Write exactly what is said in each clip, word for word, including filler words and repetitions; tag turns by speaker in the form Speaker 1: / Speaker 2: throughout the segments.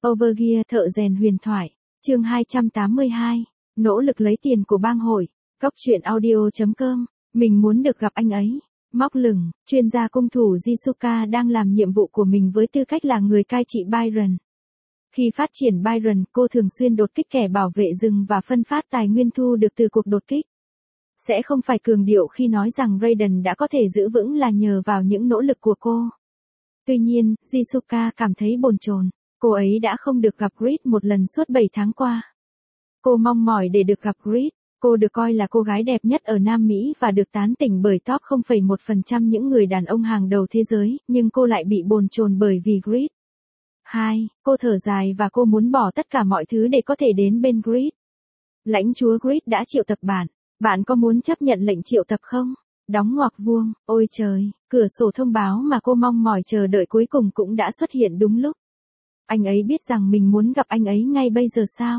Speaker 1: Overgear thợ rèn huyền thoại. Chương hai trăm tám mươi hai. Nỗ lực lấy tiền của bang hội. Cóc truyện audio chấm com. Mình muốn được gặp anh ấy. Móc lửng, chuyên gia cung thủ Jisuka đang làm nhiệm vụ của mình với tư cách là người cai trị Byron. Khi phát triển Byron, cô thường xuyên đột kích kẻ bảo vệ rừng và phân phát tài nguyên thu được từ cuộc đột kích. Sẽ không phải cường điệu khi nói rằng Raiden đã có thể giữ vững là nhờ vào những nỗ lực của cô. Tuy nhiên, Jisuka cảm thấy bồn chồn. Cô ấy đã không được gặp Grid một lần suốt bảy tháng qua. Cô mong mỏi để được gặp Grid. Cô được coi là cô gái đẹp nhất ở Nam Mỹ và được tán tỉnh bởi top không phẩy một phần trăm những người đàn ông hàng đầu thế giới, nhưng cô lại bị bồn chồn bởi vì Grid. hai. Cô thở dài và cô muốn bỏ tất cả mọi thứ để có thể đến bên Grid. Lãnh chúa Grid đã triệu tập bạn. Bạn có muốn chấp nhận lệnh triệu tập không? Đóng ngoặc vuông, ôi trời, cửa sổ thông báo mà cô mong mỏi chờ đợi cuối cùng cũng đã xuất hiện đúng lúc. Anh ấy biết rằng mình muốn gặp anh ấy ngay bây giờ sao?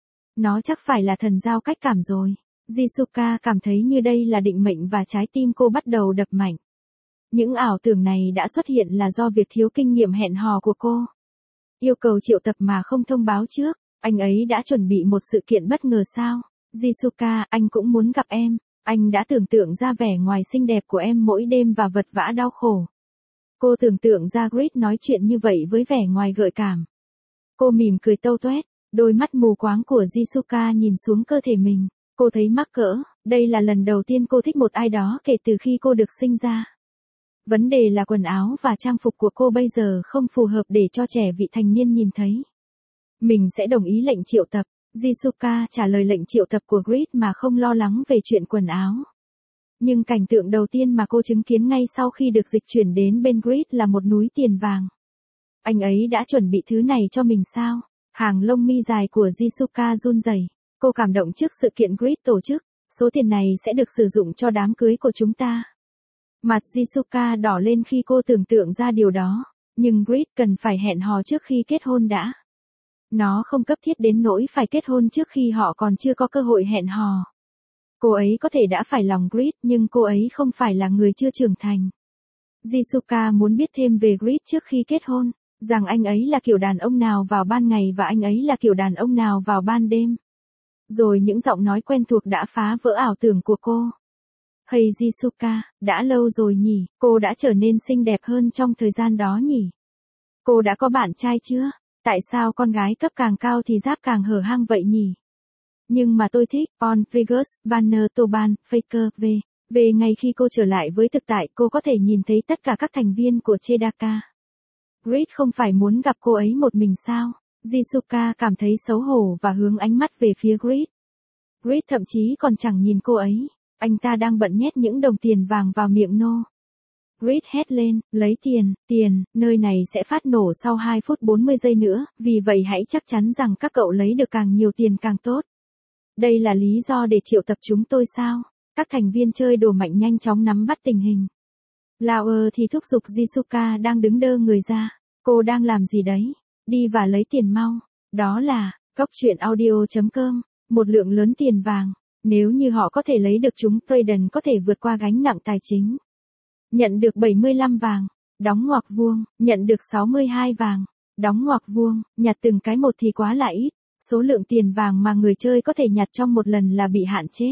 Speaker 1: Nó chắc phải là thần giao cách cảm rồi. Jisuka cảm thấy như đây là định mệnh và trái tim cô bắt đầu đập mạnh. Những ảo tưởng này đã xuất hiện là do việc thiếu kinh nghiệm hẹn hò của cô. Yêu cầu triệu tập mà không thông báo trước, anh ấy đã chuẩn bị một sự kiện bất ngờ sao? Jisuka, anh cũng muốn gặp em. Anh đã tưởng tượng ra vẻ ngoài xinh đẹp của em mỗi đêm và vật vã đau khổ. Cô tưởng tượng ra Grid nói chuyện như vậy với vẻ ngoài gợi cảm. Cô mỉm cười tâu tuét, đôi mắt mù quáng của Jisuka nhìn xuống cơ thể mình. Cô thấy mắc cỡ, đây là lần đầu tiên cô thích một ai đó kể từ khi cô được sinh ra. Vấn đề là quần áo và trang phục của cô bây giờ không phù hợp để cho trẻ vị thành niên nhìn thấy. Mình sẽ đồng ý lệnh triệu tập. Jisuka trả lời lệnh triệu tập của Grid mà không lo lắng về chuyện quần áo. Nhưng cảnh tượng đầu tiên mà cô chứng kiến ngay sau khi được dịch chuyển đến bên Grid là một núi tiền vàng. Anh ấy đã chuẩn bị thứ này cho mình sao? Hàng lông mi dài của Jisuka run rẩy. Cô cảm động trước sự kiện Grid tổ chức. Số tiền này sẽ được sử dụng cho đám cưới của chúng ta. Mặt Jisuka đỏ lên khi cô tưởng tượng ra điều đó. Nhưng Grid cần phải hẹn hò trước khi kết hôn đã. Nó không cấp thiết đến nỗi phải kết hôn trước khi họ còn chưa có cơ hội hẹn hò. Cô ấy có thể đã phải lòng Grid nhưng cô ấy không phải là người chưa trưởng thành. Jisuka muốn biết thêm về Grid trước khi kết hôn, rằng anh ấy là kiểu đàn ông nào vào ban ngày và anh ấy là kiểu đàn ông nào vào ban đêm. Rồi những giọng nói quen thuộc đã phá vỡ ảo tưởng của cô. Hey Jisuka, đã lâu rồi nhỉ, cô đã trở nên xinh đẹp hơn trong thời gian đó nhỉ. Cô đã có bạn trai chưa? Tại sao con gái cấp càng cao thì giáp càng hở hang vậy nhỉ? Nhưng mà tôi thích, On, Rigus, Banner, Toban, Faker, V. Về ngày khi cô trở lại với thực tại cô có thể nhìn thấy tất cả các thành viên của Chedaka. Grid không phải muốn gặp cô ấy một mình sao? Jisuka cảm thấy xấu hổ và hướng ánh mắt về phía Grid. Grid thậm chí còn chẳng nhìn cô ấy. Anh ta đang bận nhét những đồng tiền vàng vào miệng nô. Grid hét lên, lấy tiền, tiền, nơi này sẽ phát nổ sau hai phút bốn mươi giây nữa, vì vậy hãy chắc chắn rằng các cậu lấy được càng nhiều tiền càng tốt. Đây là lý do để triệu tập chúng tôi sao? Các thành viên chơi đồ mạnh nhanh chóng nắm bắt tình hình. Lauer thì thúc giục Jisuka đang đứng đơ người ra. Cô đang làm gì đấy? Đi và lấy tiền mau. Đó là, cóc truyện audio chấm com, một lượng lớn tiền vàng. Nếu như họ có thể lấy được chúng, Raiden có thể vượt qua gánh nặng tài chính. Nhận được bảy mươi lăm vàng, đóng ngoặc vuông, nhận được sáu mươi hai vàng, đóng ngoặc vuông, nhặt từng cái một thì quá là ít, số lượng tiền vàng mà người chơi có thể nhặt trong một lần là bị hạn chế.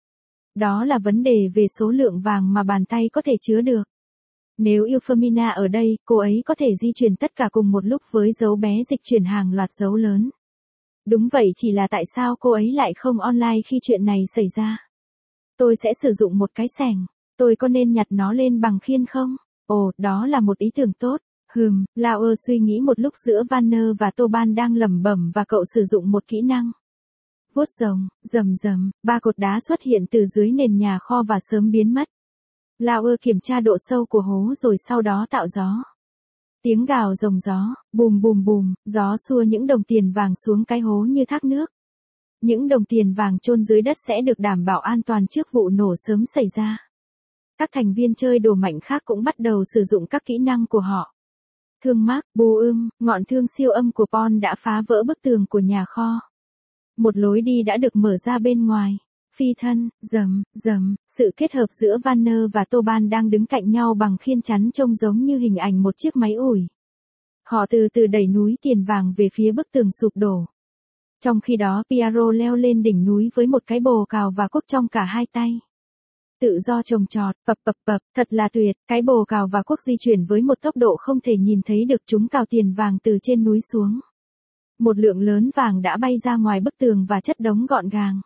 Speaker 1: Đó là vấn đề về số lượng vàng mà bàn tay có thể chứa được. Nếu Euphemina ở đây, cô ấy có thể di chuyển tất cả cùng một lúc với dấu bé dịch chuyển hàng loạt dấu lớn. Đúng vậy, chỉ là tại sao cô ấy lại không online khi chuyện này xảy ra? Tôi sẽ sử dụng một cái xẻng. Tôi có nên nhặt nó lên bằng khiên không? Ồ, đó là một ý tưởng tốt. Hừm, Lauer suy nghĩ một lúc giữa Vanner và Toban đang lẩm bẩm và cậu sử dụng một kỹ năng. Vuốt rồng, rầm rầm, ba cột đá xuất hiện từ dưới nền nhà kho và sớm biến mất. Lauer kiểm tra độ sâu của hố rồi sau đó tạo gió. Tiếng gào rồng gió, bùm bùm bùm, gió xua những đồng tiền vàng xuống cái hố như thác nước. Những đồng tiền vàng chôn dưới đất sẽ được đảm bảo an toàn trước vụ nổ sớm xảy ra. Các thành viên chơi đồ mạnh khác cũng bắt đầu sử dụng các kỹ năng của họ. Thương Mark, bù ưm, ngọn thương siêu âm của Pon đã phá vỡ bức tường của nhà kho. Một lối đi đã được mở ra bên ngoài. Phi thân, rầm, rầm, sự kết hợp giữa Vanner và Toban đang đứng cạnh nhau bằng khiên chắn trông giống như hình ảnh một chiếc máy ủi. Họ từ từ đẩy núi tiền vàng về phía bức tường sụp đổ. Trong khi đó Piero leo lên đỉnh núi với một cái bồ cào và cuốc trong cả hai tay. Tự do trồng trọt, pập pập pập, thật là tuyệt, cái bồ cào và cuốc di chuyển với một tốc độ không thể nhìn thấy được, chúng cào tiền vàng từ trên núi xuống. Một lượng lớn vàng đã bay ra ngoài bức tường và chất đống gọn gàng.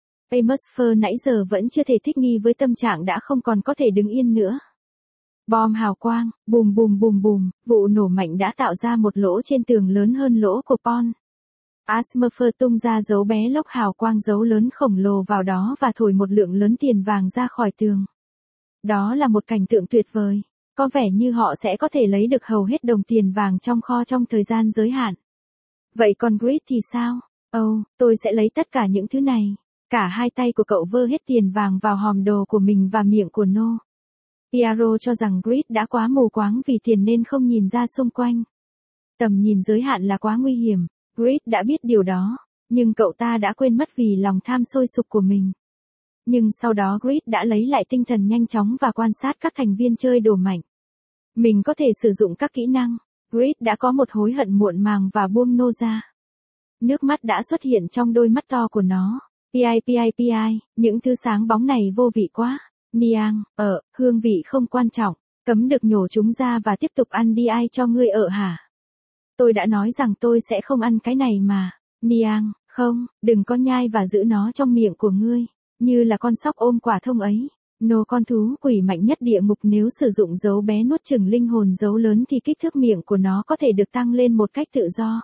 Speaker 1: Amos nãy giờ vẫn chưa thể thích nghi với tâm trạng đã không còn có thể đứng yên nữa. Bom hào quang, bùm bùm bùm bùm, vụ nổ mạnh đã tạo ra một lỗ trên tường lớn hơn lỗ của Pon. Asmurfer tung ra dấu bé lốc hào quang dấu lớn khổng lồ vào đó và thổi một lượng lớn tiền vàng ra khỏi tường. Đó là một cảnh tượng tuyệt vời. Có vẻ như họ sẽ có thể lấy được hầu hết đồng tiền vàng trong kho trong thời gian giới hạn. Vậy còn Grid thì sao? Ồ, oh, tôi sẽ lấy tất cả những thứ này. Cả hai tay của cậu vơ hết tiền vàng vào hòm đồ của mình và miệng của No. Piero cho rằng Grid đã quá mù quáng vì tiền nên không nhìn ra xung quanh. Tầm nhìn giới hạn là quá nguy hiểm. Grid đã biết điều đó, nhưng cậu ta đã quên mất vì lòng tham sôi sục của mình. Nhưng sau đó Grid đã lấy lại tinh thần nhanh chóng và quan sát các thành viên chơi đồ mạnh. Mình có thể sử dụng các kỹ năng. Grid đã có một hối hận muộn màng và buông No ra. Nước mắt đã xuất hiện trong đôi mắt to của nó. Pi pi pi, những thứ sáng bóng này vô vị quá. Niang, ở, hương vị không quan trọng, cấm được nhổ chúng ra và tiếp tục ăn đi, ai cho ngươi ở hả? Tôi đã nói rằng tôi sẽ không ăn cái này mà. Niang, không, đừng có nhai và giữ nó trong miệng của ngươi, như là con sóc ôm quả thông ấy. No, con thú quỷ mạnh nhất địa ngục, nếu sử dụng dấu bé nuốt chửng linh hồn dấu lớn thì kích thước miệng của nó có thể được tăng lên một cách tự do.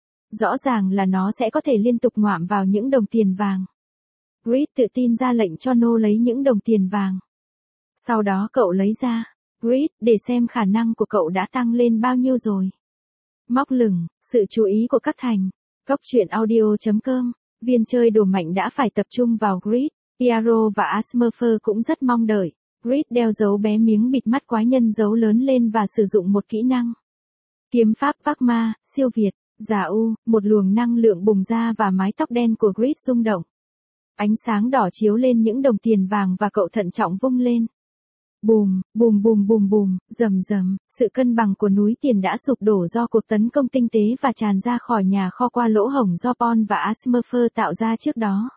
Speaker 1: Rõ ràng là nó sẽ có thể liên tục ngoạm vào những đồng tiền vàng. Grid tự tin ra lệnh cho No lấy những đồng tiền vàng. Sau đó cậu lấy ra. Grid, để xem khả năng của cậu đã tăng lên bao nhiêu rồi. Móc lửng, sự chú ý của các thành. Góc truyện audio chấm com, viên chơi đồ mạnh đã phải tập trung vào Grid. Piero và Asmurfer cũng rất mong đợi. Grid đeo dấu bé miếng bịt mắt quái nhân dấu lớn lên và sử dụng một kỹ năng. Kiếm pháp Pacma, siêu việt, giả u, một luồng năng lượng bùng ra và mái tóc đen của Grid rung động. Ánh sáng đỏ chiếu lên những đồng tiền vàng và cậu thận trọng vung lên. Bùm, bùm bùm bùm bùm, rầm rầm, sự cân bằng của núi tiền đã sụp đổ do cuộc tấn công tinh tế và tràn ra khỏi nhà kho qua lỗ hổng do Pon và Asmurfer tạo ra trước đó.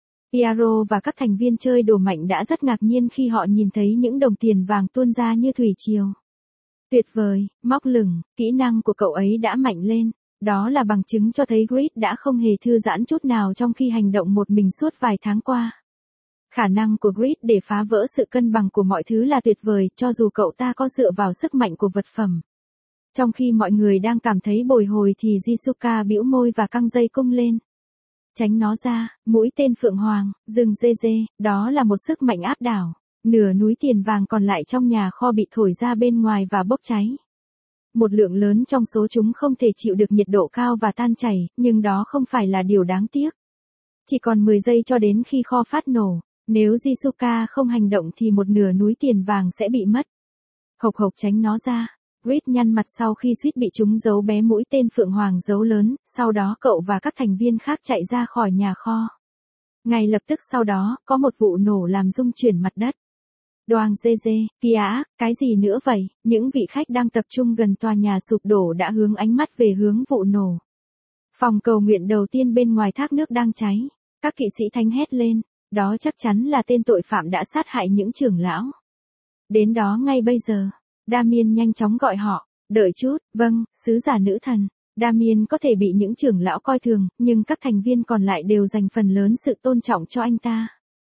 Speaker 1: Piero và các thành viên chơi đồ mạnh đã rất ngạc nhiên khi họ nhìn thấy những đồng tiền vàng tuôn ra như thủy triều. Tuyệt vời, móc lửng, kỹ năng của cậu ấy đã mạnh lên. Đó là bằng chứng cho thấy Grid đã không hề thư giãn chút nào trong khi hành động một mình suốt vài tháng qua. Khả năng của Grid để phá vỡ sự cân bằng của mọi thứ là tuyệt vời, cho dù cậu ta có dựa vào sức mạnh của vật phẩm. Trong khi mọi người đang cảm thấy bồi hồi thì Jisuka bĩu môi và căng dây cung lên. Tránh nó ra, mũi tên phượng hoàng, rừng dê dê, đó là một sức mạnh áp đảo. Nửa núi tiền vàng còn lại trong nhà kho bị thổi ra bên ngoài và bốc cháy. Một lượng lớn trong số chúng không thể chịu được nhiệt độ cao và tan chảy, nhưng đó không phải là điều đáng tiếc. Chỉ còn mười giây cho đến khi kho phát nổ, nếu Jisuka không hành động thì một nửa núi tiền vàng sẽ bị mất. Hộc hộc, tránh nó ra. Grid nhăn mặt sau khi suýt bị trúng dấu bé mũi tên phượng hoàng dấu lớn, sau đó cậu và các thành viên khác chạy ra khỏi nhà kho. Ngay lập tức sau đó, có một vụ nổ làm rung chuyển mặt đất. Đoàng dê dê, kìa ác, cái gì nữa vậy? Những vị khách đang tập trung gần tòa nhà sụp đổ đã hướng ánh mắt về hướng vụ nổ. Phòng cầu nguyện đầu tiên bên ngoài thác nước đang cháy. Các kỵ sĩ thánh hét lên, đó chắc chắn là tên tội phạm đã sát hại những trưởng lão. Đến đó ngay bây giờ. Damien nhanh chóng gọi họ, đợi chút, vâng, sứ giả nữ thần. Damien có thể bị những trưởng lão coi thường, nhưng các thành viên còn lại đều dành phần lớn sự tôn trọng cho anh ta.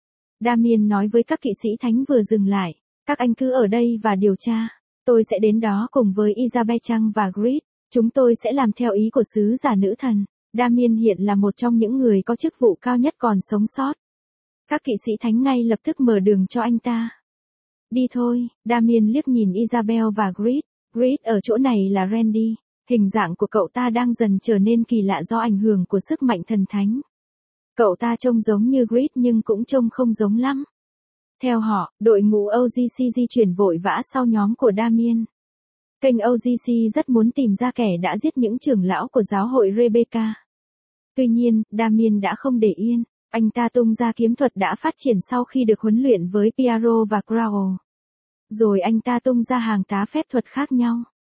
Speaker 1: Damien nói với các kỵ sĩ thánh vừa dừng lại, các anh cứ ở đây và điều tra. Tôi sẽ đến đó cùng với Isabel Chang và Grid. Chúng tôi sẽ làm theo ý của sứ giả nữ thần. Damien hiện là một trong những người có chức vụ cao nhất còn sống sót. Các kỵ sĩ thánh ngay lập tức mở đường cho anh ta. Đi thôi, Damien liếc nhìn Isabel và Grid. Grid ở chỗ này là Randy. Hình dạng của cậu ta đang dần trở nên kỳ lạ do ảnh hưởng của sức mạnh thần thánh. Cậu ta trông giống như Grid nhưng cũng trông không giống lắm. Theo họ, đội ngũ o giê xê di chuyển vội vã sau nhóm của Damien. Kênh o giê xê rất muốn tìm ra kẻ đã giết những trưởng lão của giáo hội Rebecca. Tuy nhiên, Damien đã không để yên. Anh ta tung ra kiếm thuật đã phát triển sau khi được huấn luyện với Piero và Crow. Rồi anh ta tung ra hàng tá phép thuật khác nhau.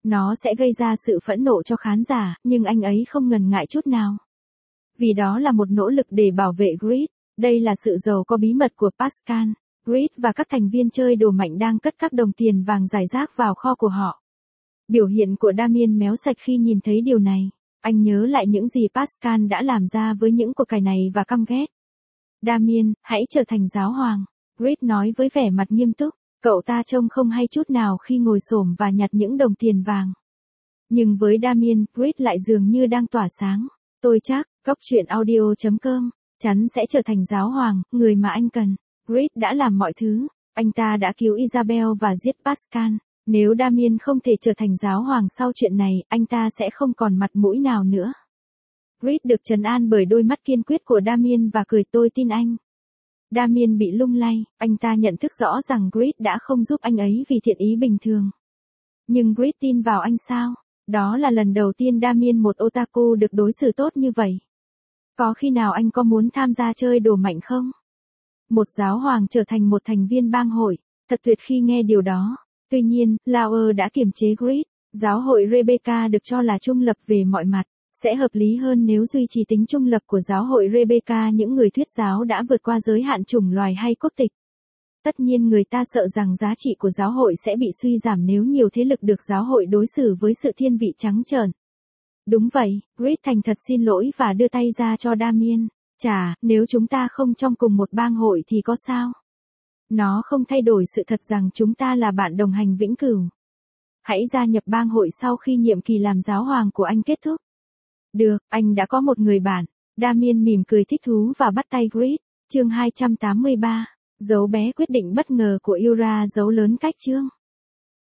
Speaker 1: Nó sẽ gây ra sự phẫn nộ cho khán giả, nhưng anh ấy không ngần ngại chút nào. Vì đó là một nỗ lực để bảo vệ Grid. Đây là sự giàu có bí mật của Pascal. Grid và các thành viên chơi đồ mạnh đang cất các đồng tiền vàng rải rác vào kho của họ. Biểu hiện của Damien méo sạch khi nhìn thấy điều này. Anh nhớ lại những gì Pascal đã làm ra với những của cải này và căm ghét. Damien, hãy trở thành giáo hoàng. Grid nói với vẻ mặt nghiêm túc. Cậu ta trông không hay chút nào khi ngồi xổm và nhặt những đồng tiền vàng. Nhưng với Damien, Grid lại dường như đang tỏa sáng. Tôi chắc, Cốc truyện audio chấm com, chắn sẽ trở thành giáo hoàng, người mà anh cần. Grid đã làm mọi thứ. Anh ta đã cứu Isabel và giết Pascal. Nếu Damien không thể trở thành giáo hoàng sau chuyện này, anh ta sẽ không còn mặt mũi nào nữa. Grid được trấn an bởi đôi mắt kiên quyết của Damien và cười tôi tin anh. Damien bị lung lay, anh ta nhận thức rõ rằng Grid đã không giúp anh ấy vì thiện ý bình thường. Nhưng Grid tin vào anh sao? Đó là lần đầu tiên Damien một otaku được đối xử tốt như vậy. Có khi nào anh có muốn tham gia chơi đồ mạnh không? Một giáo hoàng trở thành một thành viên bang hội, thật tuyệt khi nghe điều đó. Tuy nhiên, Lauer đã kiềm chế Grid. Giáo hội Rebecca được cho là trung lập về mọi mặt. Sẽ hợp lý hơn nếu duy trì tính trung lập của giáo hội Rebecca những người thuyết giáo đã vượt qua giới hạn chủng loài hay quốc tịch. Tất nhiên người ta sợ rằng giá trị của giáo hội sẽ bị suy giảm nếu nhiều thế lực được giáo hội đối xử với sự thiên vị trắng trợn. Đúng vậy, Grid thành thật xin lỗi và đưa tay ra cho Damien. Chà, nếu chúng ta không trong cùng một bang hội thì có sao? Nó không thay đổi sự thật rằng chúng ta là bạn đồng hành vĩnh cửu. Hãy gia nhập bang hội sau khi nhiệm kỳ làm giáo hoàng của anh kết thúc. Được, anh đã có một người bạn. Damien mỉm cười thích thú và bắt tay Grid. Chương hai trăm tám mươi ba. Dấu bé quyết định bất ngờ của Yura giấu lớn cách chương.